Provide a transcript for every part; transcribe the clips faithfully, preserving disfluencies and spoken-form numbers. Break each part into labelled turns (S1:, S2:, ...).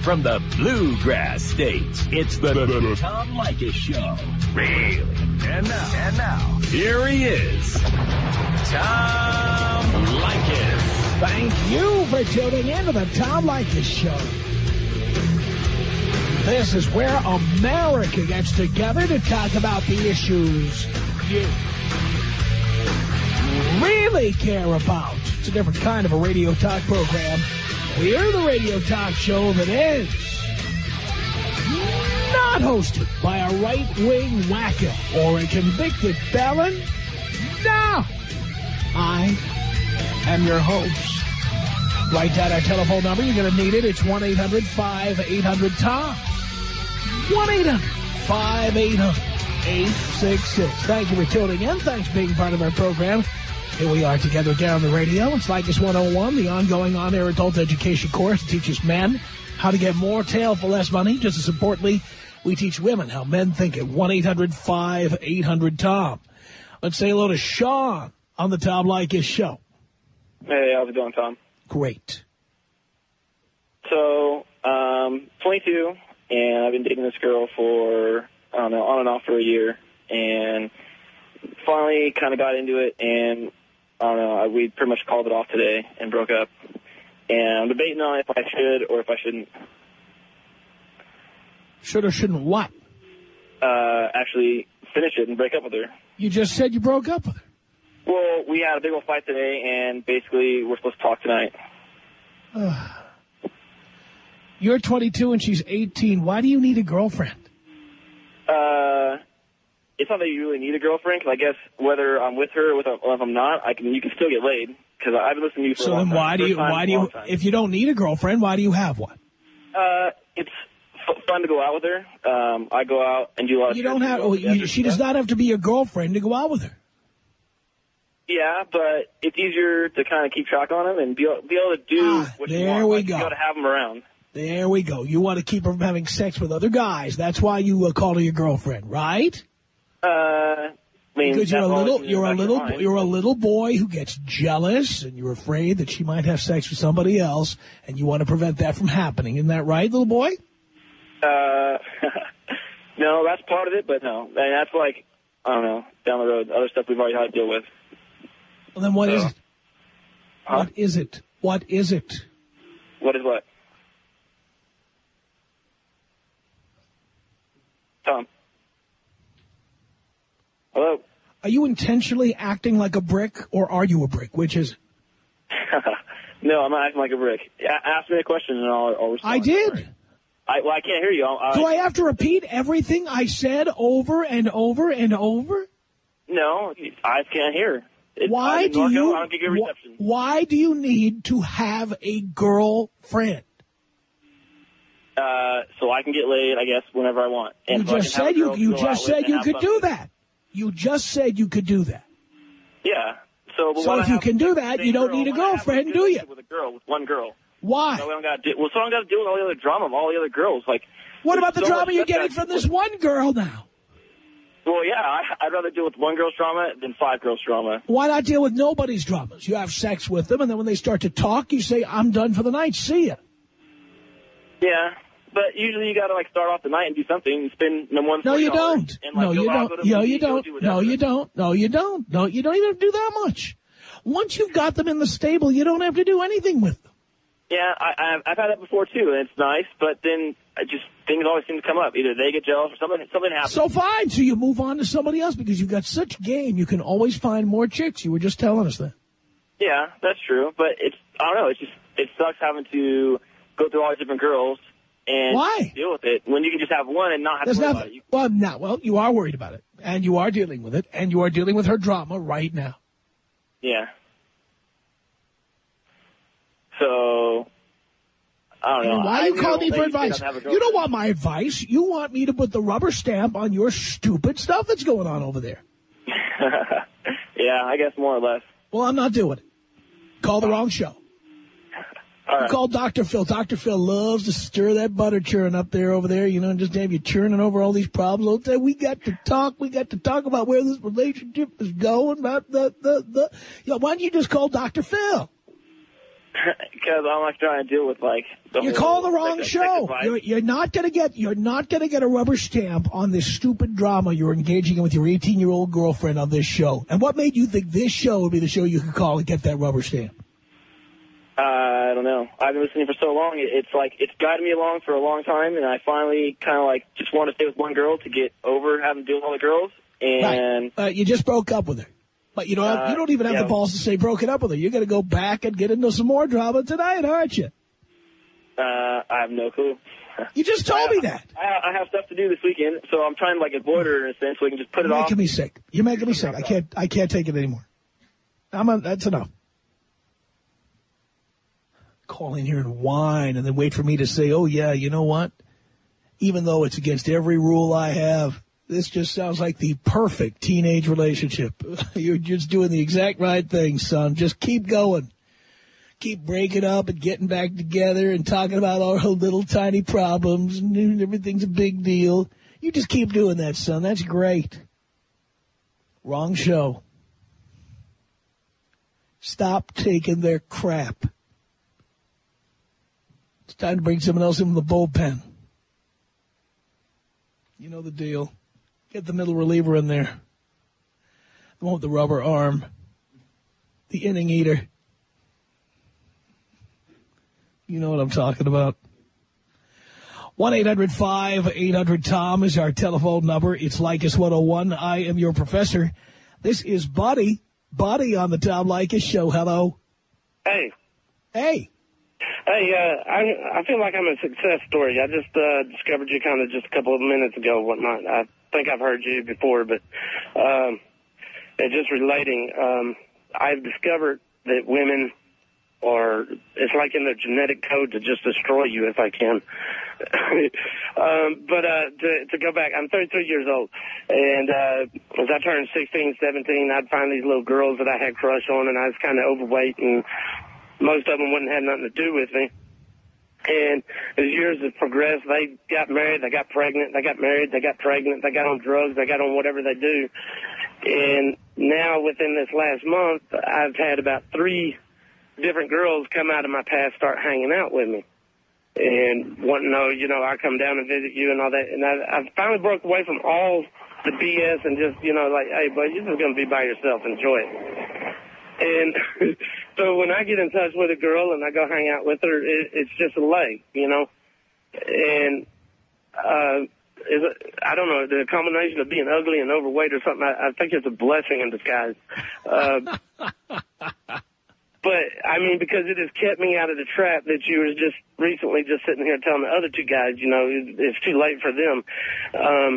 S1: from the Bluegrass States, it's the, the, the Tom Leykis Show. Really? And now, and now, here he is, Tom Leykis.
S2: Thank you for tuning in to the Tom Leykis Show. This is where America gets together to talk about the issues you really care about. It's a different kind of a radio talk program. We're the radio talk show that is not hosted by a right-wing wacko or a convicted felon. No! I am your host. Write down our telephone number. You're going to need it. It's one eight hundred five eight hundred Tom. one eight hundred five eight hundred eight six six. Thank you for tuning in. Thanks for being part of our program. Here we are together again on the radio. It's Leykis one oh one, the ongoing on-air adult education course that teaches men how to get more tail for less money. Just as importantly, we teach women how men think at one eight hundred five eight hundred Tom. Let's say hello to Sean on the Tom Leykis Show.
S3: Hey, how's it going, Tom?
S2: Great.
S3: So, um, twenty-two, and I've been dating this girl for, I don't know, on and off for a year, and finally kind of got into it, and I don't know, we pretty much called it off today and broke up. And I'm debating on if I should or if I shouldn't.
S2: Should or shouldn't what?
S3: Uh, actually finish it and break up with her.
S2: You just said you broke up with her.
S3: Well, we had a big old fight today, and basically we're supposed to talk tonight.
S2: Uh, you're twenty-two and she's eighteen. Why do you need a girlfriend?
S3: Uh... It's not that you really need a girlfriend, because I guess whether I'm with her or if I'm not, I can. You can still get laid, because I've been listening to you for
S2: so
S3: a long
S2: then why
S3: time.
S2: do you?
S3: Time,
S2: why do you? If you don't need a girlfriend, why do you have one?
S3: Uh, it's f fun to go out with her. Um, I go out and do a lot of.
S2: You don't have. Well, you, she does not have to be your girlfriend to go out with her.
S3: Yeah, but it's easier to kind of keep track on them and be be able to do
S2: ah,
S3: what
S2: there
S3: you want.
S2: There we
S3: like,
S2: go.
S3: You got to have them around.
S2: There we go. You want to keep her from having sex with other guys. That's why you uh, call her your girlfriend, right?
S3: Uh, I mean,
S2: because you're a little, you're a little,
S3: mind.
S2: you're a little boy who gets jealous, and you're afraid that she might have sex with somebody else, and you want to prevent that from happening. Isn't that right, little boy?
S3: Uh, no, that's part of it, but no, I mean, that's like, I don't know, down the road, other stuff we've already had to deal with.
S2: Well, then what
S3: so,
S2: is it?
S3: Huh?
S2: What is it? What is it?
S3: What is what? Tom. Hello?
S2: Are you intentionally acting like a brick, or are you a brick? Which is it?
S3: No, I'm not acting like a brick. A ask me a question, and I'll, I'll respond.
S2: I did.
S3: I, well, I can't hear you. I,
S2: Do I have to repeat everything I said over and over and over?
S3: No, I can't hear. It,
S2: why do you?
S3: I don't get good reception.
S2: Why do you need to have a girlfriend?
S3: Uh, so I can get laid, I guess, whenever I want. And
S2: you just said you. You just said you could do that. You just said you could do that.
S3: Yeah. So, but
S2: so if you can do that, you don't need a girlfriend, do you?
S3: With a girl, with one girl.
S2: Why?
S3: So we don't got. Well, so I don't got to deal with all the other drama of all the other girls. Like,
S2: what about the
S3: so
S2: drama you're getting from this one girl now?
S3: Well, yeah, I, I'd rather deal with one girl's drama than five girls' drama.
S2: Why not deal with nobody's dramas? You have sex with them, and then when they start to talk, you say, "I'm done for the night. See ya."
S3: Yeah. But usually you got to, like, start off the night and do something and spend no more than
S2: No, you don't.
S3: And, like,
S2: no, you don't. No, you don't.
S3: Do
S2: no, you don't. No, you don't. No, you don't even do that much. Once you've got them in the stable, you don't have to do anything with them.
S3: Yeah, I, I've, I've had that before, too, and it's nice. But then I just things always seem to come up. Either they get jealous or something, something happens.
S2: So fine. So you move on to somebody else because you've got such game. You can always find more chicks. You were just telling us that.
S3: Yeah, that's true. But it's, I don't know, it's just, it sucks having to go through all these different girls. And
S2: why
S3: deal with it when you can just have one and not have
S2: There's
S3: to worry
S2: nothing,
S3: about it? You,
S2: well, no, well, you are worried about it, and you are dealing with it, and you are dealing with her drama right now.
S3: Yeah. So, I don't know.
S2: And why
S3: I
S2: are you calling me for advice? You don't want my advice. You want me to put the rubber stamp on your stupid stuff that's going on over there.
S3: Yeah, I guess more or less.
S2: Well, I'm not doing it. Call the wrong show.
S3: All right.
S2: Call Doctor Phil. Doctor Phil loves to stir that butter churn up there over there, you know, and just have you churning over all these problems. All the time. We got to talk. We got to talk about where this relationship is going. About the, the, the, you know, why don't you just call Doctor Phil?
S3: Because I'm not trying to deal with, like, the
S2: You
S3: whole,
S2: call the wrong
S3: like,
S2: show.
S3: like,
S2: You're, you're not going to get you're not going to get a rubber stamp on this stupid drama you're engaging in with your eighteen-year-old girlfriend on this show. And what made you think this show would be the show you could call and get that rubber stamp?
S3: Uh, I don't know. I've been listening for so long. It's like it's guided me along for a long time, and I finally kind of like just want to stay with one girl to get over having to deal with all the girls. And
S2: right. uh, you just broke up with her. But you don't, have,
S3: uh,
S2: you don't even have
S3: yeah.
S2: the balls to say broken up with her. You're going to go back and get into some more drama tonight, aren't you?
S3: Uh, I have no clue.
S2: You just told
S3: I,
S2: me that.
S3: I, I have stuff to do this weekend, so I'm trying to like avoid her in a sense so we can just put
S2: You're
S3: it off.
S2: making me sick. You're making me sick. I can't. I can't take it anymore. I'm a, that's enough. Call in here and whine and then wait for me to say, oh, yeah, you know what? Even though it's against every rule I have, this just sounds like the perfect teenage relationship. You're just doing the exact right thing, son. Just keep going. Keep breaking up and getting back together and talking about our little tiny problems and everything's a big deal. You just keep doing that, son. That's great. Wrong show. Stop taking their crap. It's time to bring someone else in with the bullpen. You know the deal. Get the middle reliever in there. The one with the rubber arm. The inning eater. You know what I'm talking about. one eight hundred five eight hundred Tom is our telephone number. It's Leykis one oh one. I am your professor. This is Buddy. Buddy on the Tom Leykis show. Hello.
S4: Hey.
S2: Hey.
S4: Hey, uh, I I feel like I'm a success story. I just uh, discovered you kind of just a couple of minutes ago, whatnot. I think I've heard you before, but um, it's just relating. Um, I've discovered that women are, it's like in their genetic code to just destroy you if I can. um, but uh, to, to go back, I'm thirty-three years old, and uh, as I turned sixteen, seventeen, I'd find these little girls that I had crush on, and I was kind of overweight, and most of them wouldn't have nothing to do with me. And as years have progressed, they got married, they got pregnant, they got married, they got pregnant, they got on drugs, they got on whatever they do. And now within this last month, I've had about three different girls come out of my past start hanging out with me and want to know, you know, I come down and visit you and all that. And I, I finally broke away from all the B S and just, you know, like, hey, bud, you're just going to be by yourself. Enjoy it. And so when I get in touch with a girl and I go hang out with her, it, it's just a leg, you know. And uh, is it, I don't know, the combination of being ugly and overweight or something, I, I think it's a blessing in disguise. Uh, but, I mean, because it has kept me out of the trap that you were just recently just sitting here telling the other two guys, you know, it, it's too late for them. Um,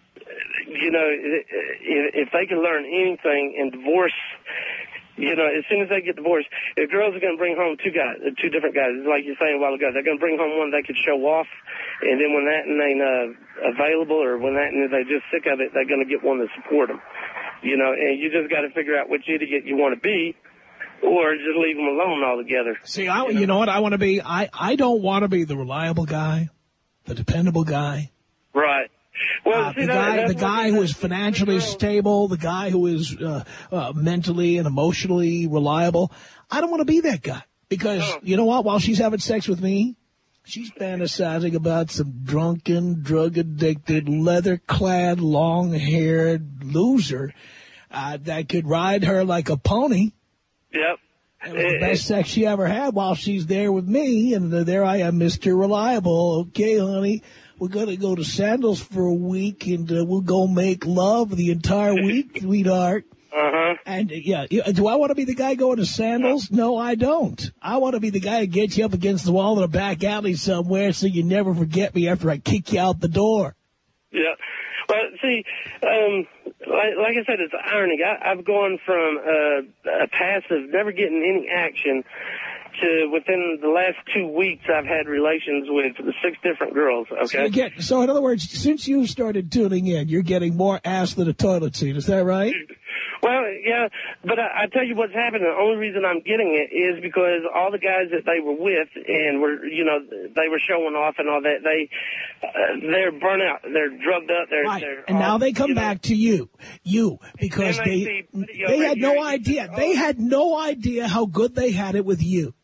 S4: you know, if, if they can learn anything in divorce, you know, as soon as they get divorced, if girls are going to bring home two guys, two different guys, like you were saying a while ago, they're going to bring home one they could show off, and then when that ain't uh, available or when that and they're just sick of it, they're going to get one to support them. You know, and you just got to figure out which idiot you want to be, or just leave them alone altogether.
S2: See, I,
S4: you know?
S2: you know what I want to be? I, I don't want to be the reliable guy, the dependable guy.
S4: Right. Well,
S2: uh,
S4: see,
S2: the
S4: that,
S2: guy, the guy who is financially
S4: girl.
S2: stable, the guy who is uh, uh, mentally and emotionally reliable. I don't want to be that guy because,
S4: oh.
S2: you know what? While she's having sex with me, she's fantasizing about some drunken, drug-addicted, leather-clad, long-haired loser uh, that could ride her like a pony.
S4: Yep.
S2: It was the best sex she ever had while she's there with me, and there I am, Mister Reliable. Okay, honey, we're going to go to Sandals for a week, and uh, we'll go make love the entire week, sweetheart.
S4: Uh-huh.
S2: And, uh, yeah, do I want to be the guy going to Sandals? No, I don't. I want to be the guy who gets you up against the wall in a back alley somewhere so you never forget me after I kick you out the door.
S4: Yeah. Well, see, um, like, like I said, it's irony. I, I've gone from uh, a passive, never getting any action, to within the last two weeks, I've had relations with six different girls. Okay.
S2: So, you get, so in other words, since you started tuning in, you're getting more ass than a toilet seat. Is that right?
S4: Well, yeah, but I, I tell you what's happening. The only reason I'm getting it is because all the guys that they were with and were, you know, they were showing off and all that. They, uh, they're burnt out. They're drugged up. They're,
S2: right.
S4: they're
S2: and
S4: all,
S2: now they come back
S4: know,
S2: to you, you, because they,
S4: they,
S2: they had no idea. They had no idea how good they had it with you.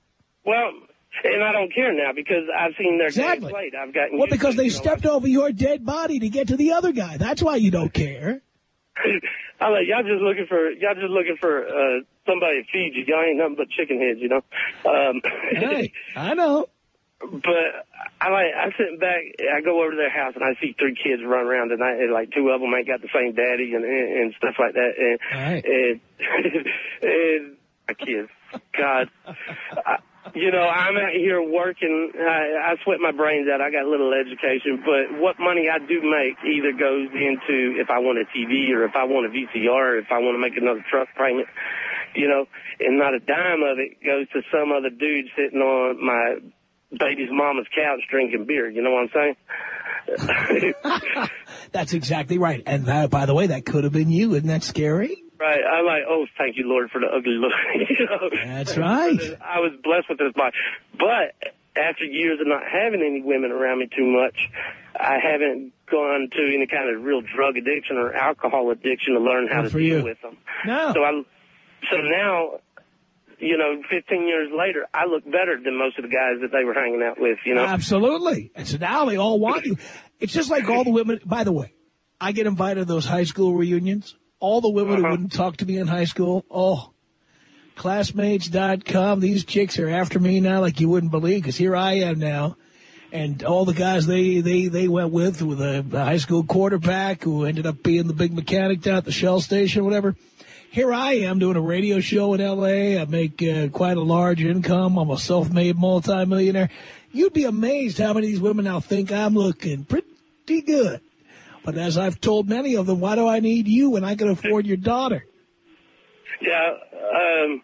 S4: Well, and I don't care now because I've seen their
S2: exactly.
S4: game played. I've gotten
S2: well, because
S4: to,
S2: they
S4: you know,
S2: stepped
S4: I've...
S2: over your dead body to get to the other guy. That's why you don't care.
S4: I'm like, y'all just looking for y'all just looking for uh, somebody to feed you. Y'all ain't nothing but chicken heads, you know. Um,
S2: hey, I know.
S4: But I like I sit back, I go over to their house and I see three kids run around and, I, and like two of them ain't got the same daddy and and, and stuff like that. And
S2: right.
S4: and, and my kids, God. I, You know, I'm out here working. I, I sweat my brains out. I got a little education, but what money I do make either goes into if I want a T V or if I want a V C R or if I want to make another truck payment, you know, and not a dime of it goes to some other dude sitting on my baby's mama's couch drinking beer. You know what I'm saying?
S2: That's exactly right. And that, by the way, that could have been you. Isn't that scary?
S4: Right. I'm like, oh, thank you, Lord, for the ugly look. You know?
S2: That's right.
S4: I was blessed with this body. But after years of not having any women around me too much, I haven't gone to any kind of real drug addiction or alcohol addiction to learn how
S2: Good
S4: to
S2: for
S4: deal
S2: you.
S4: with them.
S2: No.
S4: So, I, so now, you know, fifteen years later, I look better than most of the guys that they were hanging out with, you know?
S2: Absolutely. And so now they all want you. It's just like all the women. By the way, I get invited to those high school reunions. All the women uh-huh. who wouldn't talk to me in high school, oh, classmates dot com, these chicks are after me now like you wouldn't believe, because here I am now. And all the guys they, they, they went with, with a, a high school quarterback who ended up being the big mechanic down at the Shell station or whatever. Here I am doing a radio show in L A. I make uh, quite a large income. I'm a self-made multimillionaire. You'd be amazed how many of these women now think I'm looking pretty good. But as I've told many of them, why do I need you when I can afford your daughter?
S4: Yeah, um,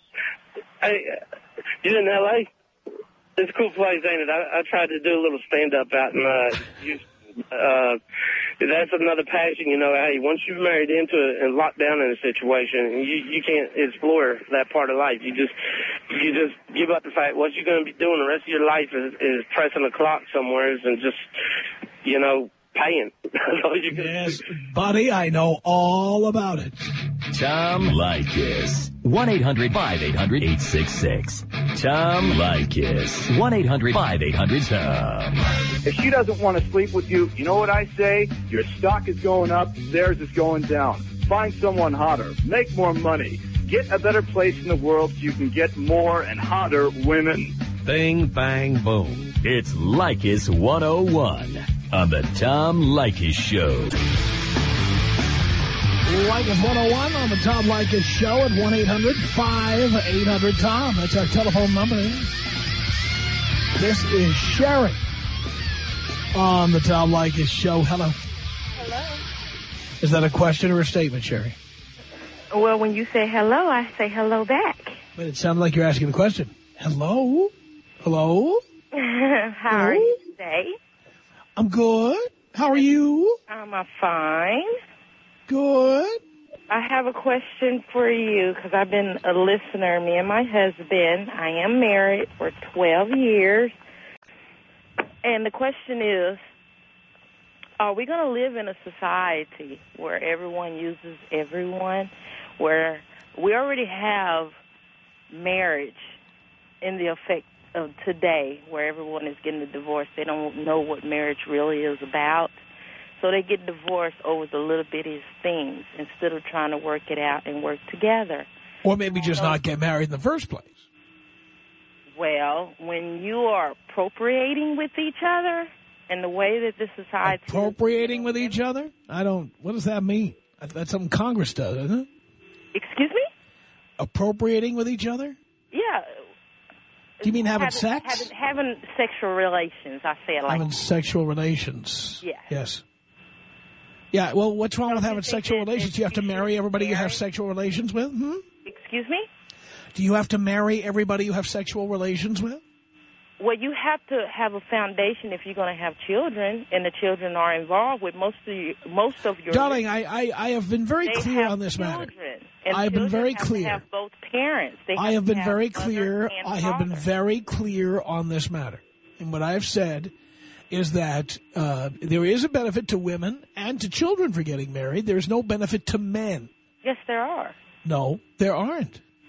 S4: I, you're in L A? It's a cool place, ain't it? I, I tried to do a little stand-up out in uh, Houston. Uh, that's another passion, you know. Hey, once you've married into it and locked down in a situation, you you can't explore that part of life. You just you just give up the fact what you're going to be doing the rest of your life is, is pressing a clock somewhere and just, you know, paying.
S2: Yes, buddy, I know all about it.
S1: Tom Leykis. one eight hundred five eight hundred eight six six. Tom Leykis. one eight hundred five eight hundred T O M.
S5: If she doesn't want to sleep with you, you know what I say? Your stock is going up, theirs is going down. Find someone hotter. Make more money. Get a better place in the world so you can get more and hotter women.
S1: Bing, bang, boom. It's Leykis one oh one on the Tom Leykis Show.
S2: Leykis one oh one on the Tom Leykis Show at one eight hundred five eight hundred T O M. That's our telephone number. This is Sherry on the Tom Leykis Show. Hello.
S6: Hello.
S2: Is that a question or a statement, Sherry?
S6: Well, when you say hello, I say hello back.
S2: But it sounded like you're asking a question. Hello? Hello?
S6: How are you today?
S2: I'm good. How are you?
S6: I'm uh, fine.
S2: Good.
S6: I have a question for you because I've been a listener. Me and my husband, I am married for twelve years. And the question is, are we going to live in a society where everyone uses everyone, where we already have marriage in the effect of today, where everyone is getting a divorce? They don't know what marriage really is about. So they get divorced over the little bitty things instead of trying to work it out and work together.
S2: Or maybe just not get married in the first place.
S6: Well, when you are appropriating with each other and the way that this society...
S2: Appropriating with each other? I don't... What does that mean? That's something Congress does, isn't it?
S6: Excuse me?
S2: Appropriating with each other?
S6: Yeah.
S2: Do you mean having,
S6: having
S2: sex?
S6: Having, having sexual relations, I say it like
S2: Having
S6: that.
S2: sexual relations.
S6: Yes.
S2: Yes. Yeah, well, what's wrong
S6: so
S2: with having sexual relations? Do you have to marry everybody you have sexual relations with? Hmm?
S6: Excuse me?
S2: Do you have to marry everybody you have sexual relations with?
S6: Well, you have to have a foundation if you're going to have children, and the children are involved with most of you, most of your...
S2: Darling, I, I, I have been very clear on this
S6: children,
S2: matter.
S6: And
S2: I have been very
S6: have
S2: clear.
S6: To have both parents. They have
S2: I have
S6: to
S2: been
S6: have
S2: very
S6: mother
S2: clear.
S6: and
S2: I have been
S6: father.
S2: very clear on this matter. And what I have said is that uh, there is a benefit to women and to children for getting married. There is no benefit to men.
S6: Yes, there are.
S2: No, there aren't.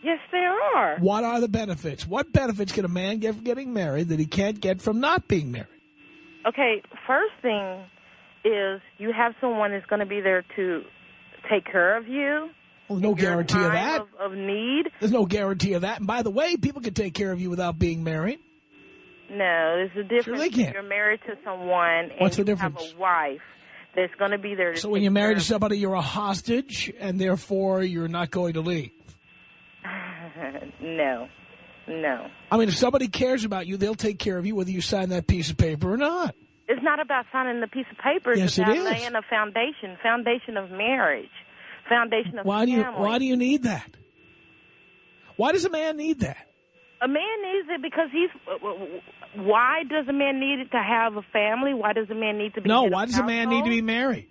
S6: Yes, there are.
S2: What are the benefits? What benefits can a man get from getting married that he can't get from not being married?
S6: Okay, first thing is you have someone that's going to be there to take care of you.
S2: Well, no guarantee of that.
S6: Of, of need.
S2: There's no guarantee of that. And by the way, people can take care of you without being married.
S6: No, there's a difference.
S2: Sure they can.
S6: If you're married to someone and
S2: What's the
S6: you
S2: difference?
S6: have a wife that's going to be there to
S2: So
S6: take
S2: when you're married
S6: care
S2: to somebody, you're a hostage, and therefore you're not going to leave.
S6: No, no.
S2: I mean, if somebody cares about you, they'll take care of you whether you sign that piece of paper or not.
S6: It's not about signing the piece of paper. It's
S2: Yes,
S6: about
S2: it is.
S6: laying a foundation, foundation of marriage, foundation of
S2: Why do you,
S6: family.
S2: why do you need that? Why does a man need that?
S6: A man needs it because he's... Why does a man need it to have a family? Why does a man need to be...
S2: No, why does a man need to be married?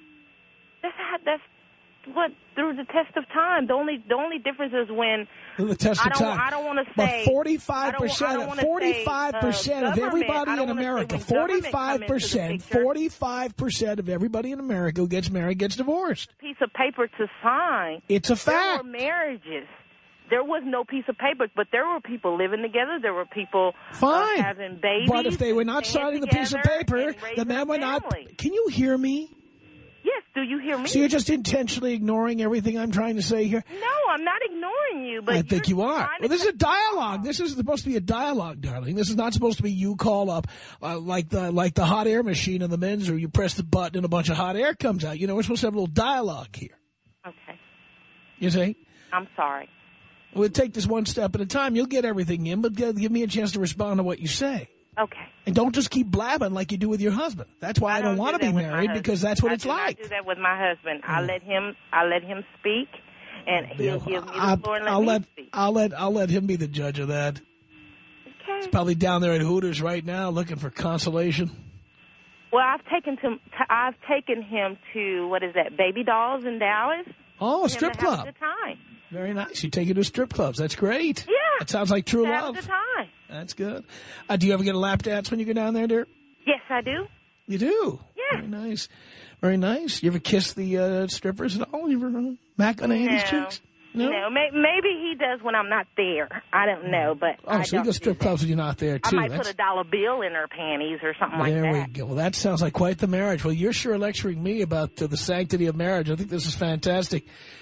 S6: That's how, that's what, through the test of time. The only the only difference is when...
S2: The test
S6: I
S2: of
S6: don't,
S2: time.
S6: I don't want to
S2: But
S6: say...
S2: forty-five percent, forty-five percent of everybody in America, forty-five percent, forty-five percent of everybody in America who gets married gets divorced.
S6: Piece of paper to sign.
S2: It's a fact.
S6: There were marriages. There was no piece of paper, but there were people living together. There were people
S2: Fine.
S6: Uh, having babies.
S2: But if they were not signing the piece of paper, the men were not... Can you hear me?
S6: Yes, do you hear me?
S2: So you're just intentionally ignoring everything I'm trying to say here?
S6: No, I'm not ignoring you. But
S2: I think you are. Well, this is a dialogue.
S6: Off.
S2: This is supposed to be a dialogue, darling. This is not supposed to be you call up uh, like the like the hot air machine in the men's room. You press the button and a bunch of hot air comes out. You know, we're supposed to have a little dialogue here.
S6: Okay.
S2: You see?
S6: I'm sorry.
S2: We'll take this one step at a time. You'll get everything in, but give me a chance to respond to what you say.
S6: Okay.
S2: And don't just keep blabbing like you do with your husband. That's why I, I don't, don't want to be married, because that's what
S6: I
S2: it's
S6: do
S2: like.
S6: I do that with my husband. I let him. I let him speak, and he'll give me the
S2: I,
S6: floor and let
S2: I'll
S6: me
S2: let
S6: speak.
S2: I'll let I'll let him be the judge of that.
S6: Okay.
S2: He's probably down there at Hooters right now looking for consolation.
S6: Well, I've taken to I've taken him to what is that? Baby Dolls in Dallas.
S2: Oh, a strip club.
S6: Have a good time.
S2: Very nice. You take it to strip clubs. That's great.
S6: Yeah.
S2: That sounds like true
S6: have
S2: love.
S6: a good time.
S2: That's good. Uh, do you ever get a lap dance when you go down there, dear?
S6: Yes, I do.
S2: You do?
S6: Yeah.
S2: Very nice. Very nice. You ever kiss the uh, strippers at all? You ever uh, back on Andy's
S6: no.
S2: chicks? No.
S6: No, may maybe he does when I'm not there. I don't know, but
S2: Oh,
S6: I
S2: so you
S6: don't
S2: go strip
S6: do
S2: clubs
S6: that.
S2: when you're not there, too.
S6: I might
S2: That's...
S6: put a dollar bill in her panties or something like
S2: there
S6: that.
S2: There we go. Well, that sounds like quite the marriage. Well, you're sure lecturing me about uh, the sanctity of marriage. I think this is fantastic.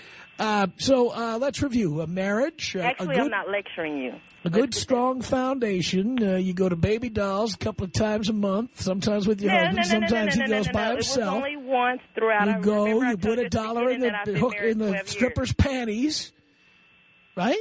S2: Uh, so uh, let's review. A marriage. Uh,
S6: Actually,
S2: a good,
S6: I'm not lecturing you.
S2: A good, strong foundation. Uh, you go to Baby Dolls a couple of times a month, sometimes with your
S6: no,
S2: husband.
S6: No, no,
S2: sometimes
S6: no, no,
S2: he
S6: no,
S2: goes
S6: no,
S2: by
S6: no.
S2: himself.
S6: It was only once throughout.
S2: You
S6: I
S2: go,
S6: remember I
S2: you
S6: told
S2: put a dollar in the, the hook in the stripper's
S6: years.
S2: panties, right?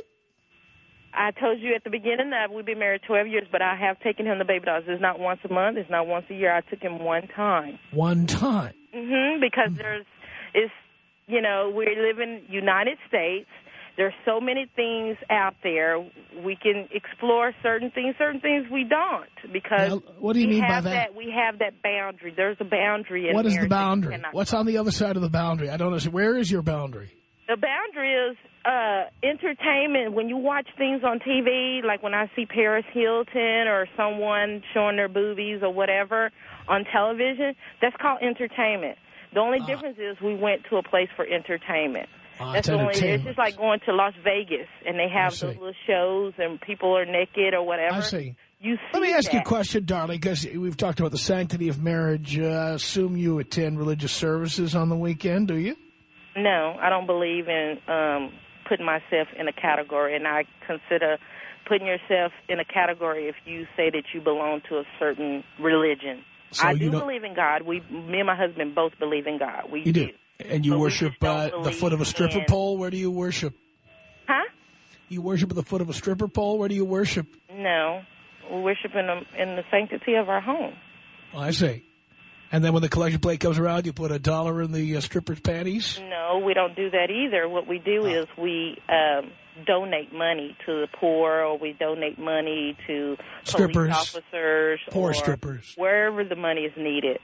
S6: I told you at the beginning that we've been married twelve years, but I have taken him to Baby Dolls. It's not once a month. It's not once a year. I took him one time.
S2: One time.
S6: Mm-hmm, because mm. there's, it's, you know, we live in United States. There's so many things out there. We can explore certain things, certain things we don't. Because
S2: now, what do you
S6: we
S2: mean
S6: have
S2: by that?
S6: that? We have that boundary. There's a boundary in
S2: What is the boundary?
S6: cannot...
S2: What's on the other side of the boundary? I don't understand. Where is your boundary?
S6: The boundary is uh, entertainment. When you watch things on T V, like when I see Paris Hilton or someone showing their boobies or whatever on television, that's called entertainment. The only uh, difference is we went to a place for entertainment.
S2: Uh,
S6: that's
S2: it's
S6: the only.
S2: entertainment.
S6: It's just like going to Las Vegas and they have those little shows and people are naked or whatever.
S2: I see.
S6: You see
S2: Let me ask
S6: that.
S2: you a question, darling, because we've talked about the sanctity of marriage. Uh, I assume you attend religious services on the weekend, do you?
S6: No, I don't believe in um, putting myself in a category, and I consider putting yourself in a category if you say that you belong to a certain religion.
S2: So
S6: I do
S2: you don't...
S6: believe in God. We, me and my husband both believe in God. We
S2: you do. do. And you
S6: but
S2: worship uh, the foot of a stripper
S6: in...
S2: pole? Where do you worship?
S6: Huh?
S2: You worship at the foot of a stripper pole? Where do you worship?
S6: No. We worship in the, in the sanctity of our home.
S2: Oh, I see. And then when the collection plate comes around, you put a dollar in the uh, stripper's panties?
S6: No, we don't do that either. What we do oh. is we um, donate money to the poor, or we donate money to
S2: strippers,
S6: police officers.
S2: Poor
S6: or
S2: strippers.
S6: Wherever the money is needed.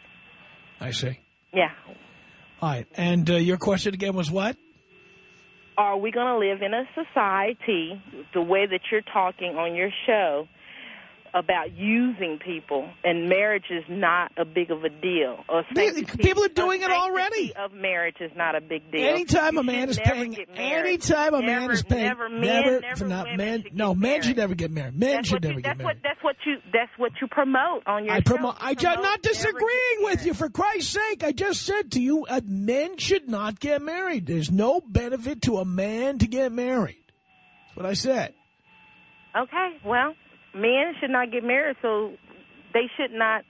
S2: I see.
S6: Yeah.
S2: All right. And uh, your question again was what?
S6: Are we going to live in a society, the way that you're talking on your show, about using people, and marriage is not a big of a deal. Or sanctity,
S2: people are doing it already.
S6: Of marriage is not a big deal.
S2: Anytime
S6: you
S2: a man is paying, anytime a
S6: never,
S2: man is paying,
S6: never, men,
S2: never,
S6: never
S2: not
S6: women
S2: men.
S6: should
S2: No,
S6: get
S2: men
S6: married.
S2: should never get married. Men
S6: that's
S2: should
S6: you,
S2: never
S6: that's
S2: get
S6: what,
S2: married.
S6: That's what you. That's what you promote on your.
S2: I promote.
S6: show.
S2: I ju- I'm not disagreeing with you. For Christ's sake, I just said to you, uh, men should not get married. There's no benefit to a man to get married. That's what I said.
S6: Okay, well, men should not get married, so they should not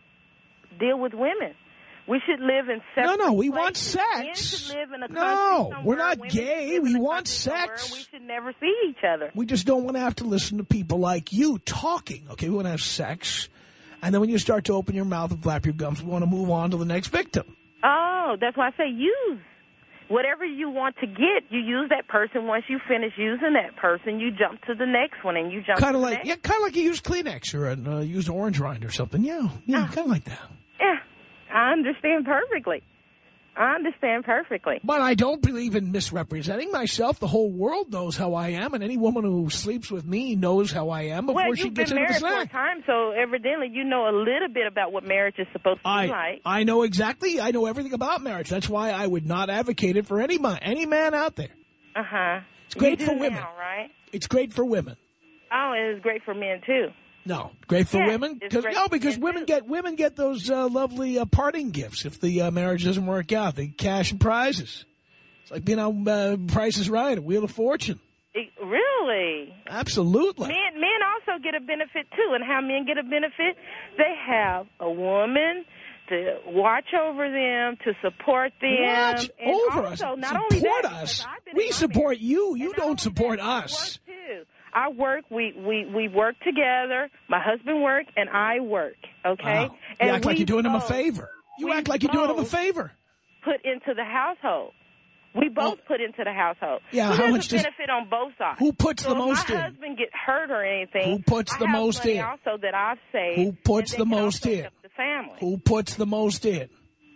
S6: deal with women. We should live in separate
S2: No, no, we
S6: places.
S2: want sex.
S6: Men should live in a
S2: no,
S6: country
S2: we're not
S6: Women
S2: gay.
S6: should live
S2: We
S6: in a
S2: want
S6: country
S2: sex.
S6: We should never see each other.
S2: We just don't want to have to listen to people like you talking. Okay, we want to have sex. And then when you start to open your mouth and flap your gums, we want to move on to the next victim.
S6: Oh, that's why I say use. Whatever you want to get, you use that person. Once you finish using that person, you jump to the next one, and you jump
S2: kind
S6: to
S2: of
S6: the
S2: like,
S6: next.
S2: yeah, kind of like you use Kleenex or a uh, used orange rind or something. Yeah, yeah,
S6: Oh.
S2: kind of like that.
S6: Yeah, I understand perfectly. I understand perfectly.
S2: But I don't believe in misrepresenting myself. The whole world knows how I am, and any woman who sleeps with me knows how I am before
S6: well,
S2: she
S6: you've
S2: gets
S6: been
S2: into the
S6: married for a
S2: sack.
S6: time, so evidently you know a little bit about what marriage is supposed to
S2: I,
S6: be like.
S2: I know exactly. I know everything about marriage. That's why I would not advocate it for any man, any man out there.
S6: Uh-huh.
S2: It's great
S6: you
S2: for
S6: do
S2: women.
S6: now, right?
S2: It's great for women.
S6: Oh, it is great for men, too.
S2: No, great for
S6: Yeah,
S2: women.
S6: it's
S2: Cause,
S6: great
S2: no,
S6: for
S2: because
S6: men,
S2: women
S6: too.
S2: get women get those uh, lovely uh, parting gifts if the uh, marriage doesn't work out. They cash and prizes. It's like being on uh, Price is Right, a Wheel of Fortune.
S6: It, really?
S2: Absolutely.
S6: Men, men also get a benefit, too. And how men get a benefit? They have a woman to watch over them, to support them.
S2: Watch
S6: and
S2: over
S6: also,
S2: us.
S6: Not
S2: Support
S6: only that,
S2: us.
S6: because I've been
S2: We
S6: in my
S2: support
S6: marriage.
S2: you. You
S6: And not
S2: don't
S6: only
S2: support
S6: that, I
S2: us.
S6: work, too. I work, we, we, we work together. My husband works, and I work, okay?
S2: Wow.
S6: And
S2: You act like
S6: we
S2: you're doing him a
S6: both
S2: favor. You
S6: we
S2: act like you're doing him a
S6: both
S2: favor.
S6: Put into the household. We both
S2: Oh.
S6: put into the household.
S2: Yeah,
S6: so
S2: how
S6: there's
S2: much
S6: a
S2: does-
S6: benefit on both sides.
S2: Who puts
S6: so
S2: the
S6: if
S2: most
S6: my
S2: in?
S6: husband get hurt or anything,
S2: Who puts
S6: I
S2: the
S6: have
S2: most
S6: money
S2: in?
S6: also that I've saved.
S2: Who puts
S6: and
S2: the
S6: they can
S2: most
S6: also
S2: in?
S6: help the family.
S2: Who puts the most in?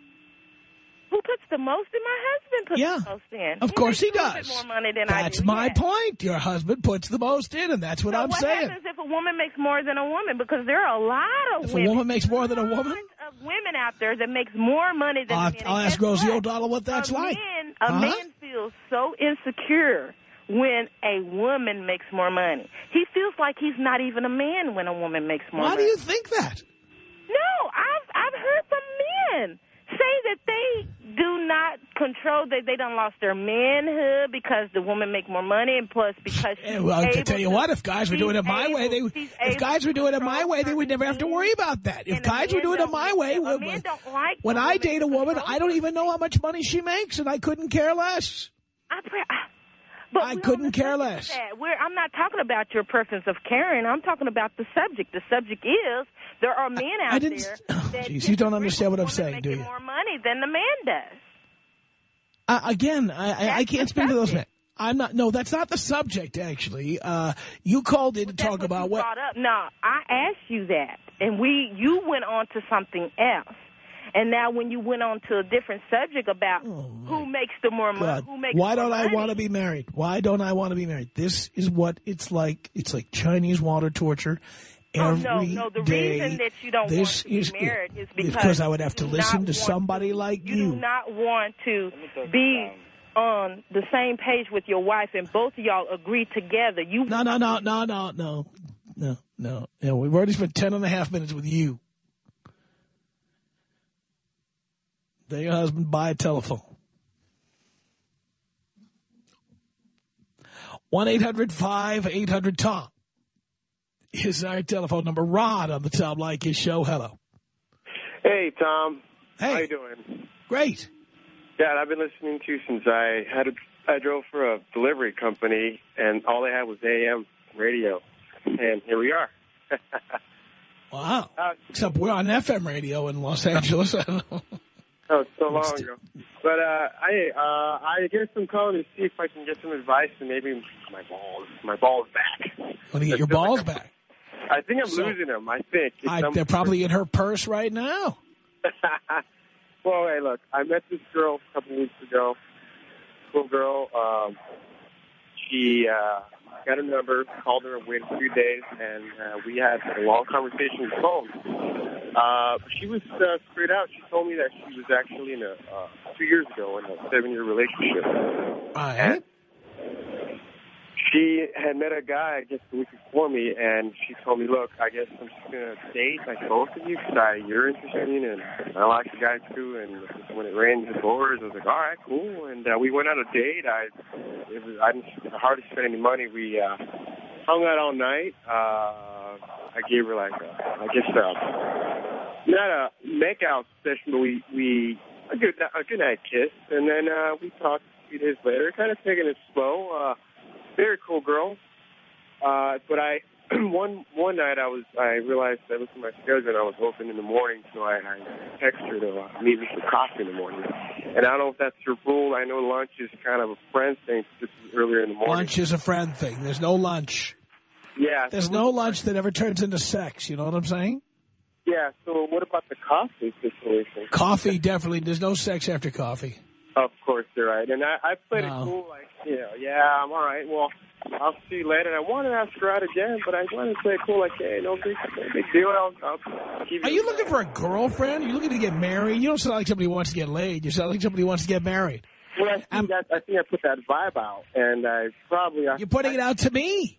S6: Who puts the most in? My husband puts
S2: Yeah.
S6: the most in.
S2: Of course
S6: makes
S2: he
S6: a little
S2: does.
S6: bit more money than I
S2: That's
S6: do.
S2: my
S6: yeah.
S2: point. Your husband puts the most in, and that's what
S6: so
S2: I'm
S6: what
S2: saying.
S6: happens if a woman makes more than a woman? Because there are a lot of
S2: If a
S6: women.
S2: woman makes more than a woman?
S6: Of women out there that makes more money than
S2: I'll,
S6: men. And
S2: I'll ask
S6: guess
S2: Rosie
S6: what?
S2: O'Donnell what that's
S6: a
S2: like.
S6: Man, a
S2: Huh?
S6: man feels so insecure when a woman makes more money. He feels like he's not even a man when a woman makes more
S2: Why
S6: money.
S2: do you think that?
S6: No, I've I've heard from men say that they do not control, that they done lost their manhood because the woman make more money, and plus because she's
S2: Yeah, well,
S6: able
S2: to tell you
S6: to,
S2: what, if guys were doing it my
S6: she's
S2: way, they
S6: able-
S2: would.
S6: she's
S2: If
S6: able
S2: guys
S6: to
S2: were doing it my
S6: control
S2: way, they would never have to
S6: certain
S2: worry
S6: things.
S2: about that. If
S6: And a
S2: guys were
S6: man
S2: doing it
S6: don't-
S2: my way,
S6: a
S2: well,
S6: man don't like
S2: when
S6: a
S2: I
S6: woman
S2: date a
S6: to
S2: woman,
S6: control
S2: I don't
S6: her.
S2: even know how much money she makes, and I couldn't care less.
S6: I pre- But
S2: I
S6: we're
S2: couldn't
S6: on the
S2: care
S6: subject
S2: less.
S6: of that. We're, I'm not talking about your preference of caring. I'm talking about the subject. The subject is there are men
S2: I
S6: out
S2: didn't-
S6: there
S2: oh,
S6: that
S2: geez, you don't
S6: disagree
S2: understand
S6: with
S2: what I'm
S6: women
S2: saying, do
S6: making
S2: you?
S6: more money than the man does.
S2: Uh, again, I, I, I
S6: That's
S2: can't
S6: the
S2: speak to those men.
S6: subject.
S2: I'm not. No, that's not the subject. Actually, uh, you called in to
S6: That's
S2: talk
S6: what
S2: about
S6: you
S2: what.
S6: brought up. No, I asked you that, and we you went on to something else. And now when you went on to a different subject about
S2: Oh,
S6: who makes the more money,
S2: God,
S6: who makes
S2: why
S6: more
S2: don't I
S6: money.
S2: want to be married? Why don't I want to be married? This is what it's like. It's like Chinese water torture.
S6: Oh,
S2: Every
S6: no, no. The
S2: day.
S6: reason that you don't
S2: This
S6: want to be
S2: is
S6: married is because,
S2: because I would have
S6: you
S2: to
S6: do
S2: listen
S6: not
S2: to
S6: want
S2: somebody
S6: to-
S2: like
S6: you.
S2: you.
S6: do not want to be on the same page with your wife and both of y'all agree together. You
S2: No, no, no, no, no, no, no, no. no. We've already spent ten and a half minutes with you. Then your husband buy a telephone. one eight hundred five eight hundred Tom is our telephone number. Rod on the Tom Leykis show. Hello.
S7: Hey, Tom.
S2: Hey.
S7: How you doing?
S2: Great.
S7: Dad, I've been listening to you since I had a, I drove for a delivery company, and all they had was A M radio, and here we are.
S2: Wow.
S7: Uh,
S2: Except we're on F M radio in Los Angeles. I don't know.
S7: Oh, so long ago. But uh, I uh, I guess I'm calling to see if I can get some advice and maybe my balls, my balls back.
S2: Want to get
S7: I
S2: your
S7: feel like
S2: balls
S7: I'm-
S2: back?
S7: I think I'm
S2: So-
S7: losing them. I think. It's
S2: I,
S7: some-
S2: they're probably in her purse right now.
S7: Well, hey, look, I met this girl a couple weeks ago. Cool girl. Um, she uh, got her number, called her, waited a few days, and uh, we had a long conversation on the phone. Uh, she was uh, straight out. She told me that she was actually in a uh, two years ago in a seven-year relationship.
S2: All right.
S7: And she had met a guy, I guess, the week before me, and she told me, look, I guess I'm just going to date like both of you because I, you're interesting, and I like the guy too, and when it rains it pours, I was like, all right, cool, and uh, we went on a date. I it was, I didn't hardly spend any money. We uh, hung out all night. Uh, I gave her like, a, I guess, uh, not a make-out session, but we, we a good a good night kiss, and then uh, we talked a few days later, kind of taking it slow. Uh, Very cool girl, uh, but I one one night I was I realized I looked at my schedule and I was open in the morning, so I, I texted her to uh, meet me for coffee in the morning. And I don't know if that's your rule. I know lunch is kind of a friend thing. This is earlier in the morning.
S2: Lunch is a friend thing. There's no lunch.
S7: Yeah.
S2: There's
S7: so
S2: no lunch that ever turns into sex. You know what I'm saying?
S7: Yeah. So what about the coffee situation?
S2: Coffee, definitely. There's no sex after coffee.
S7: Of course, you're right. And I, I played
S2: No.
S7: it cool, like, you know, yeah, I'm all right. Well, I'll see you later. And I wanted to ask her out again, but I wanted to play it cool, like, hey, no big, no big deal. I'll, I'll keep
S2: Are you looking for a girlfriend? Are you looking to get married? You don't sound like somebody who wants to get laid. You sound like somebody who wants to get married.
S7: Well, I think, that, I think I put that vibe out, and I probably... I,
S2: You're putting it out to me.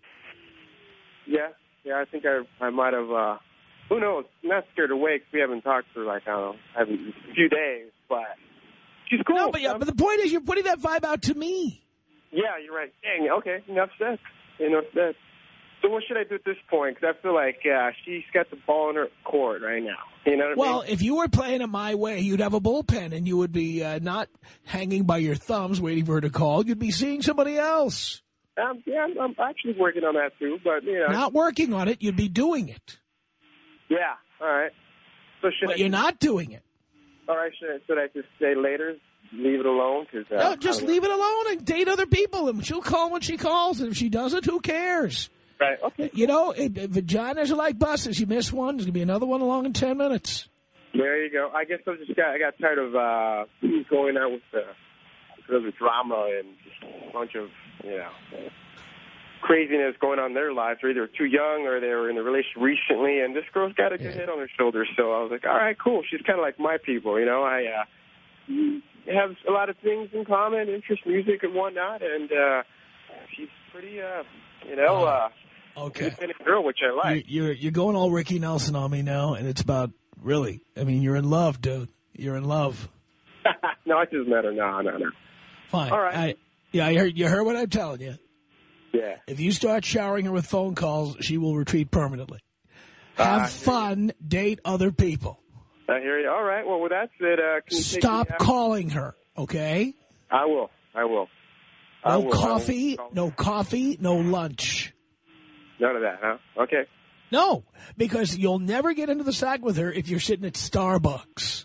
S7: Yeah, yeah, I think I I might have, uh, who knows, I'm not scared away because we haven't talked for, like, I don't know, haven't, a few days, but she's cool.
S2: No, but, yeah, but the point is you're putting that vibe out to me.
S7: Yeah, you're right. Dang, okay, enough said. Enough said. So what should I do at this point? Because I feel like uh, she's got the ball in her court right now. You know what
S2: Well,
S7: I mean?
S2: if you were playing it my way, you'd have a bullpen, and you would be uh, not hanging by your thumbs waiting for her to call. You'd be seeing somebody else.
S7: Um, yeah, I'm, I'm actually working on that, too. But, you know.
S2: Not working on it, you'd be doing it.
S7: Yeah, all right. So should
S2: But
S7: I
S2: you're
S7: just,
S2: not doing it.
S7: All right, should I, should I just say later, leave it alone? Cause, uh,
S2: No, just leave it alone and date other people, and she'll call when she calls, and if she doesn't, who cares?
S7: Right, okay.
S2: You know, it, it, vaginas are like buses. You miss one, there's going to be another one along in ten minutes.
S7: There you go. I guess I just got I got tired of uh, going out with the because of the drama and just a bunch of you know craziness going on in their lives. They're either too young or they were in a relationship recently, and this girl's got a good
S2: Yeah.
S7: head on her shoulders. So I was like, all right, cool. She's kind of like my people, you know. I uh, have a lot of things in common, interest, music, and whatnot, and uh, she's pretty, uh, you know. Uh,
S2: Okay.
S7: independent girl, which I like.
S2: You, you're, you're going all Ricky Nelson on me now, and it's about, really, I mean, you're in love, dude. You're in love.
S7: No, I just met her. No, no, no.
S2: Fine.
S7: All right.
S2: I, yeah, I heard, you heard what I'm telling you.
S7: Yeah.
S2: If you start showering her with phone calls, she will retreat permanently. Have
S7: Uh,
S2: fun, date other people.
S7: I hear you. All right. Well, with that said, uh, can you take
S2: Stop
S7: me out?
S2: calling her, okay?
S7: I will. I will. I
S2: No
S7: will. I will.
S2: coffee, no coffee, no lunch.
S7: None of that, huh? Okay.
S2: No, because you'll never get into the sack with her if you're sitting at Starbucks.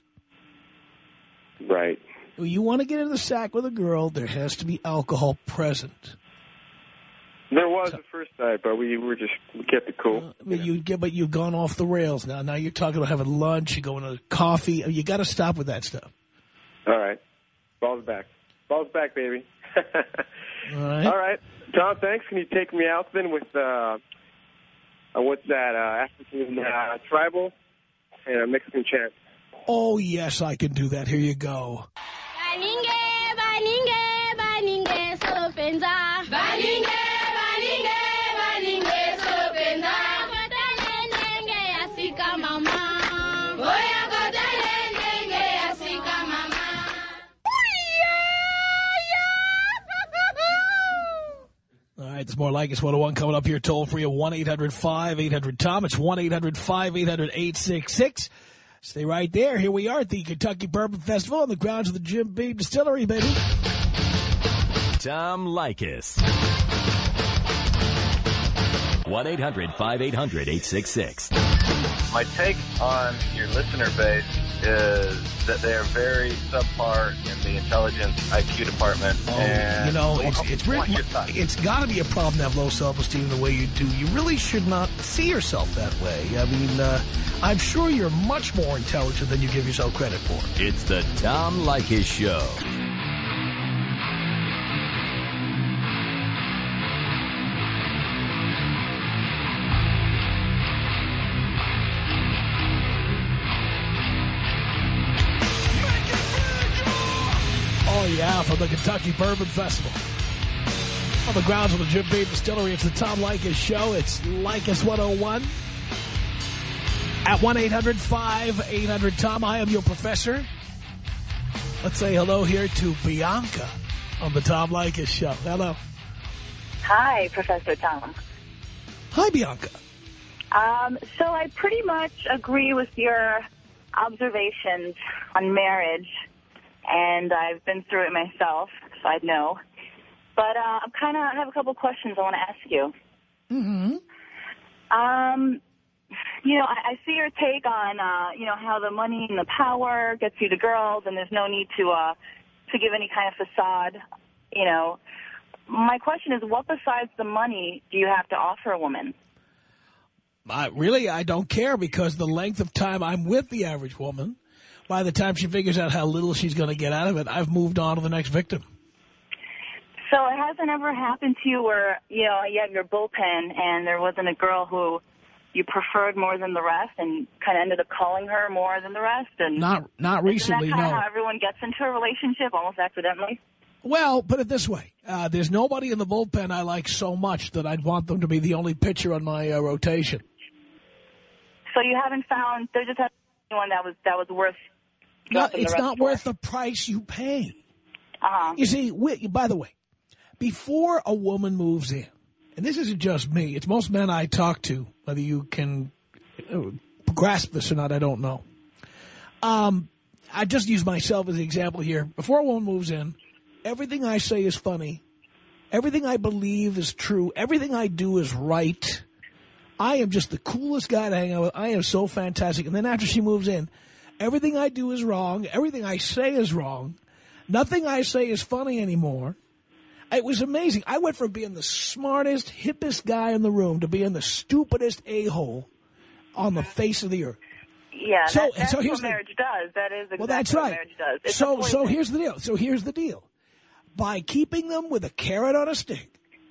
S7: Right.
S2: When you want to get into the sack with a girl, there has to be alcohol present.
S7: There was the first night, but we were just we kept it cool.
S2: Uh, but, you, yeah, but you've gone off the rails now. Now you're talking about having lunch, you're going to coffee. You got to stop with that stuff.
S7: All right. Ball's back. Ball's back, baby.
S2: All right?
S7: All right. Tom, thanks. Can you take me out then with, uh, uh what's that, uh, African uh, tribal and a Mexican chant?
S2: Oh, yes, I can do that. Here you go.
S8: Baninge, baninge, baninge, sopenza. Baninge, baninge, baninge, sopenza. Kotalendenge, asika mama. Oya kotalendenge, asika mama.
S2: All right, there's more like It's one oh one coming up here. Toll free at one eight hundred five eight hundred Tom. It's one eight hundred five eight hundred eight six six. Stay right there. Here we are at the Kentucky Bourbon Festival on the grounds of the Jim Beam Distillery, baby.
S1: Tom Leykis. one eight hundred five eight hundred eight six six.
S9: My take on your listener base is that they are very subpar in the intelligence I Q department.
S2: Oh,
S9: and
S2: you know, it's, it's, really,
S9: What's your thought?
S2: it's got to be a problem to have low self-esteem the way you do. You really should not see yourself that way. I mean, uh, I'm sure you're much more intelligent than you give yourself credit for.
S1: It's the Tom Leykis Show.
S2: Yeah, from the Kentucky Bourbon Festival. On the grounds of the Jim Beam Distillery, it's the Tom Leykis Show. It's Leykis one oh one. At one eight hundred five eight hundred Tom, I am your professor. Let's say hello here to Bianca on the Tom Leykis Show. Hello.
S10: Hi, Professor Tom.
S2: Hi, Bianca.
S10: Um, so I pretty much agree with your observations on marriage, and I've been through it myself, so I know. But uh, I'm kind of I have a couple questions I want to ask you.
S2: Mm-hmm.
S10: Um, you know, I, I see your take on uh, you know how the money and the power gets you to girls, and there's no need to uh, to give any kind of facade. You know, my question is, what besides the money do you have to offer a woman?
S2: Uh, really, I don't care, because the length of time I'm with the average woman, by the time she figures out how little she's going to get out of it, I've moved on to the next victim.
S10: So it hasn't ever happened to you where, you know, you have your bullpen and there wasn't a girl who you preferred more than the rest and kind of ended up calling her more than the rest? And
S2: Not not recently,
S10: isn't that kind
S2: no.
S10: of how everyone gets into a relationship, almost accidentally?
S2: Well, put it this way. Uh, there's nobody in the bullpen I like so much that I'd want them to be the only pitcher on my uh, rotation.
S10: So you haven't found, there just hasn't been anyone that was, that was worth...
S2: No, it's not worth the price you pay.
S10: Uh-huh.
S2: You see, we, by the way, before a woman moves in, and this isn't just me, it's most men I talk to, whether you can uh, grasp this or not, I don't know. Um, I just use myself as an example here. Before a woman moves in, everything I say is funny. Everything I believe is true. Everything I do is right. I am just the coolest guy to hang out with. I am so fantastic. And then after she moves in, everything I do is wrong. Everything I say is wrong. Nothing I say is funny anymore. It was amazing. I went from being the smartest, hippest guy in the room to being the stupidest a-hole on the face of the earth.
S10: Yeah,
S2: so,
S10: that, that's
S2: so here's
S10: what
S2: the,
S10: marriage does. That is exactly
S2: well, that's
S10: what
S2: right.
S10: marriage does. It's
S2: so,
S10: a
S2: so
S10: poison.
S2: here's the deal. So here's the deal. By keeping them with a carrot on a stick,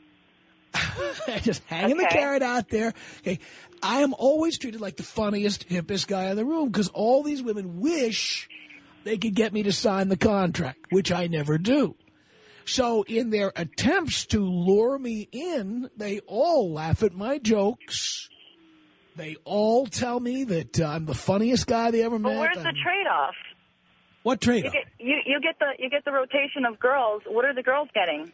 S2: just hanging
S10: okay.
S2: the carrot out there, okay, I am always treated like the funniest, hippest guy in the room, because all these women wish they could get me to sign the contract, which I never do. So in their attempts to lure me in, they all laugh at my jokes. They all tell me that uh, I'm the funniest guy they ever met.
S10: But where's
S2: I'm...
S10: the trade-off?
S2: What trade-off?
S10: You get, you, you, get the, you get the rotation of girls. What are the girls getting?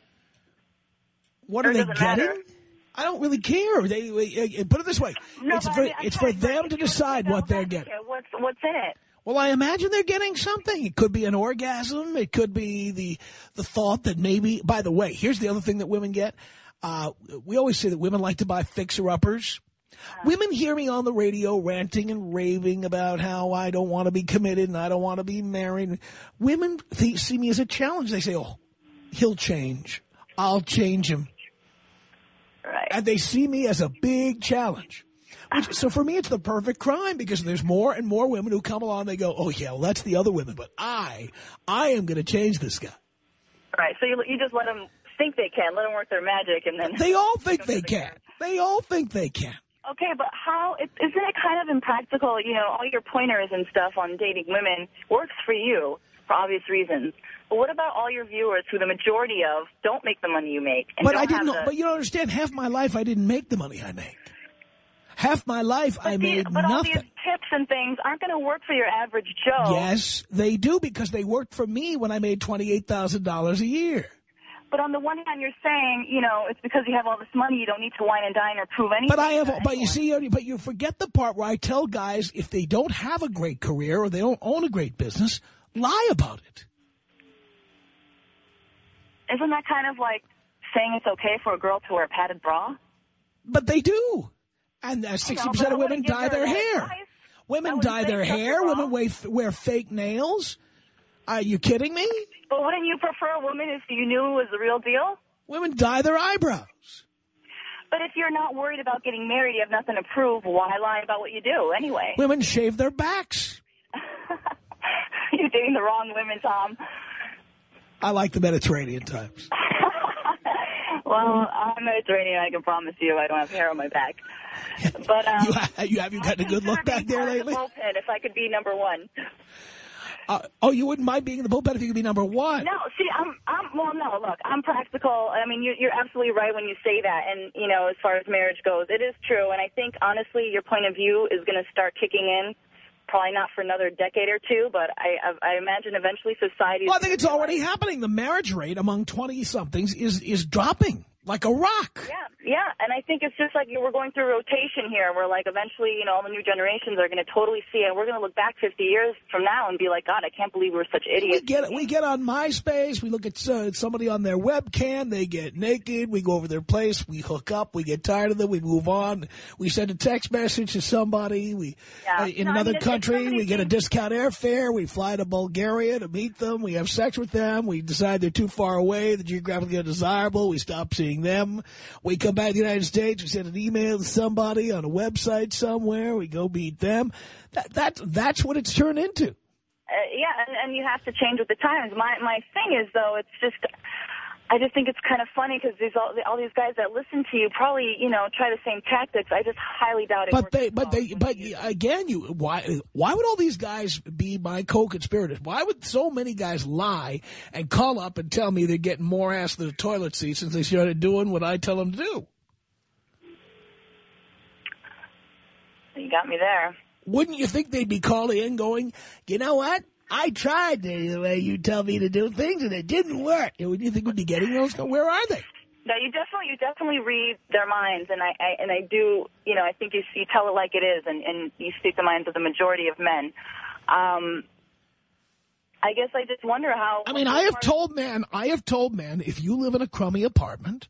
S2: What
S10: or
S2: are they
S10: does it
S2: getting?
S10: matter?
S2: I don't really care. They, they Put it this way.
S10: No,
S2: it's
S10: but
S2: for,
S10: I mean,
S2: it's
S10: sorry,
S2: for them
S10: but
S2: to
S10: if you
S2: decide
S10: were to
S2: what they're
S10: go,
S2: getting.
S10: What's, what's in it?
S2: Well, I imagine they're getting something. It could be an orgasm. It could be the the thought that maybe, by the way, here's the other thing that women get. Uh, we always say that women like to buy fixer-uppers. Uh, women hear me on the radio ranting and raving about how I don't want to be committed and I don't want to be married. Women they see me as a challenge. They say, oh, he'll change. I'll change him.
S10: Right.
S2: And they see me as a big challenge. Which, so for me, it's the perfect crime, because there's more and more women who come along and they go, oh, yeah, well, that's the other women. But I, I am going to change this guy.
S10: Right. So you, you just let them think they can, let them work their magic. And then
S2: They all think they can. They all think they can.
S10: Okay, but how, it, isn't it kind of impractical, you know, all your pointers and stuff on dating women works for you for obvious reasons. But what about all your viewers who the majority of don't make the money you make? And
S2: But
S10: don't
S2: I didn't
S10: have
S2: know,
S10: the,
S2: but you don't understand, half my life I didn't make the money I make. Half my life I
S10: the,
S2: made
S10: but
S2: nothing.
S10: all these tips and things aren't going to work for your average Joe.
S2: Yes, they do, because they worked for me when I made twenty-eight thousand dollars a year.
S10: But on the one hand, you're saying, you know, it's because you have all this money, you don't need to wine and dine or prove anything.
S2: But I have, but
S10: anyone.
S2: you see, but you forget the part where I tell guys if they don't have a great career or they don't own a great business, lie about it.
S10: Isn't that kind of like saying it's okay for a girl to wear a padded bra?
S2: But they do. And uh, sixty percent of women dye their hair. Women dye their hair. Women wear, wear fake nails. Are you kidding me?
S10: But wouldn't you prefer a woman if you knew it was the real deal?
S2: Women dye their eyebrows.
S10: But if you're not worried about getting married, you have nothing to prove, why lie about what you do anyway?
S2: Women shave their backs.
S10: You're dating the wrong women, Tom.
S2: I like the Mediterranean types.
S10: Well, I'm Mediterranean, I can promise you I don't have hair on my back. But um,
S2: you, have, you have you gotten a good look back there lately?
S10: The bullpen, if I could be number one.
S2: Uh, oh, you wouldn't mind being in the bullpen if you could be number one?
S10: No, see, I'm, I'm, well, no, look, I'm practical. I mean, you're, you're absolutely right when you say that. And, you know, as far as marriage goes, it is true. And I think, honestly, your point of view is going to start kicking in. Probably not for another decade or two, but I, I, I imagine eventually society...
S2: Well, I think it's already happening. The marriage rate among twenty-somethings is, is dropping like a rock.
S10: Yeah, yeah, and I think it's just like we're going through rotation here. We're like, eventually, you know, all the new generations are going to totally see it. We're going to look back fifty years from now and be like, God, I can't believe we're such idiots.
S2: We get we get on MySpace. We look at uh, somebody on their webcam. They get naked. We go over their place. We hook up. We get tired of them. We move on. We send a text message to somebody. We
S10: yeah.
S2: uh, in
S10: no,
S2: another
S10: I mean,
S2: country. We get a discount airfare. We fly to Bulgaria to meet them. We have sex with them. We decide they're too far away. They're geographically undesirable. We stop seeing them. We come back to the United States. We send an email to somebody on a website somewhere. We go meet them. That, that, that's what it's turned into.
S10: Uh, yeah, and, and you have to change with the times. My my thing is, though, it's just, I just think it's kind of funny because there's all, all these guys that listen to you probably, you know, try the same tactics. I just highly doubt it.
S2: But they, but they, but again, you why why would all these guys be my co-conspirators? Why would so many guys lie and call up and tell me they're getting more ass than a toilet seat since they started doing what I tell them to do?
S10: You got me there.
S2: Wouldn't you think they'd be calling in going, you know what? I tried the way you tell me to do things, and it didn't work. Would you think we'd be getting those? Where are they?
S10: No, you definitely you definitely read their minds, and I, I and I do. You know, I think you, you tell it like it is, and, and you speak the minds of the majority of men. Um, I guess I just wonder how.
S2: I mean, I have told men, I have told men, if you live in a crummy apartment,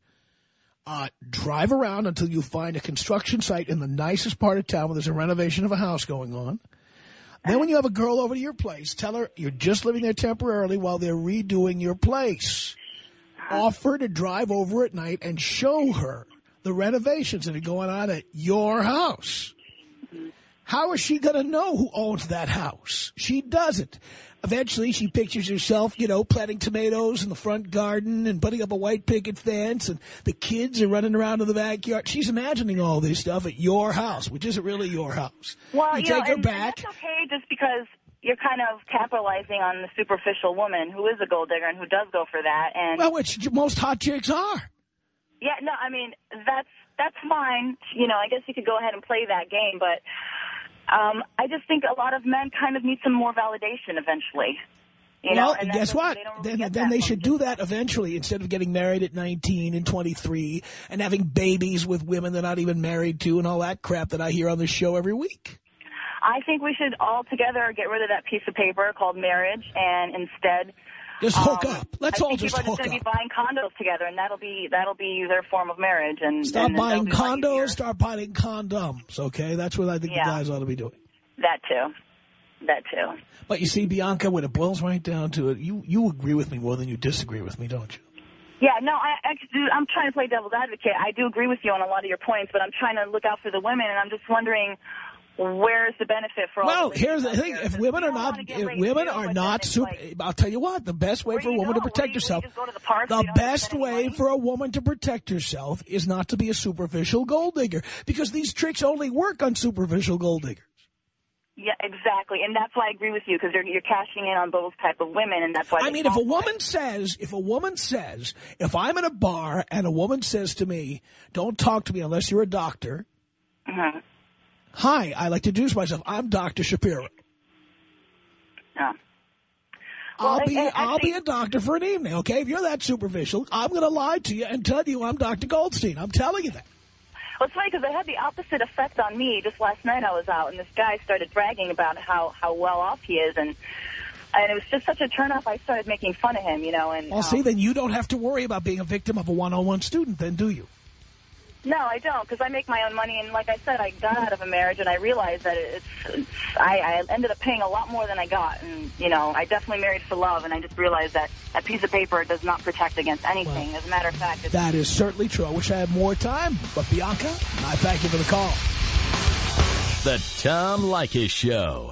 S2: uh, drive around until you find a construction site in the nicest part of town where there's a renovation of a house going on. Then when you have a girl over to your place, tell her you're just living there temporarily while they're redoing your place. Offer to drive over at night and show her the renovations that are going on at your house. How is she going to know who owns that house? She doesn't. Eventually, she pictures herself, you know, planting tomatoes in the front garden and putting up a white picket fence, and the kids are running around in the backyard. She's imagining all this stuff at your house, which isn't really your house.
S10: Well,
S2: you,
S10: you
S2: take
S10: know,
S2: her
S10: and,
S2: back.
S10: and that's okay just because you're kind of capitalizing on the superficial woman who is a gold digger and who does go for that. And
S2: well, which most hot chicks are.
S10: Yeah, no, I mean, that's that's fine. You know, I guess you could go ahead and play that game, but um, I just think a lot of men kind of need some more validation eventually. You
S2: well,
S10: know, and
S2: guess what?
S10: Really
S2: then then they should do that eventually instead of getting married at nineteen and twenty-three and having babies with women they're not even married to and all that crap that I hear on this show every week.
S10: I think we should all together get rid of that piece of paper called marriage and instead
S2: just hook
S10: um,
S2: up. Let's
S10: I
S2: all
S10: think
S2: just
S10: people are
S2: hook
S10: just going
S2: up.
S10: to be buying condos together, and that'll be that'll be their form of marriage. And
S2: stop
S10: and
S2: buying condos,
S10: be
S2: start buying condoms. Okay, that's what I think
S10: yeah.
S2: the guys ought to be doing.
S10: That too. That too.
S2: But you see, Bianca, when it boils right down to it, you, you agree with me more than you disagree with me, don't you?
S10: Yeah, no, I, I, I'm trying to play devil's advocate. I do agree with you on a lot of your points, but I'm trying to look out for the women, and I'm just wondering where's the benefit for all
S2: well,
S10: the
S2: here's the thing. If women are not, if women are not super, I'll tell you what, the best way for a woman to protect herself, the best way for a woman to protect herself is not to be a superficial gold digger, because these tricks only work on superficial gold diggers.
S10: Yeah, exactly, and that's why I agree with you, because you're, you're cashing in on those type of women, and that's why.
S2: I mean, if a woman says, if a woman says, if I'm in a bar and a woman says to me, "Don't talk to me unless you're a doctor."
S10: Mm-hmm.
S2: Hi, I like to introduce myself. I'm Doctor Shapiro.
S10: Yeah.
S2: I'll
S10: well,
S2: be
S10: I, I,
S2: I'll
S10: actually,
S2: be a doctor for an evening, okay? If you're that superficial, I'm going to lie to you and tell you I'm Doctor Goldstein. I'm telling you that.
S10: Well, it's funny because it had the opposite effect on me. Just last night I was out, and this guy started bragging about how, how well off he is, and and it was just such a turn-off, I started making fun of him, you know. And
S2: well,
S10: um,
S2: see, then you don't have to worry about being a victim of a one-on-one student, then, do you?
S10: No, I don't, because I make my own money, and like I said, I got out of a marriage, and I realized that it's, it's I, I ended up paying a lot more than I got, and, you know, I definitely married for love, and I just realized that a piece of paper does not protect against anything. Well, as a matter of fact, it's
S2: that is certainly true. I wish I had more time, but Bianca, I thank you for the call.
S1: The Tom Leykis Show.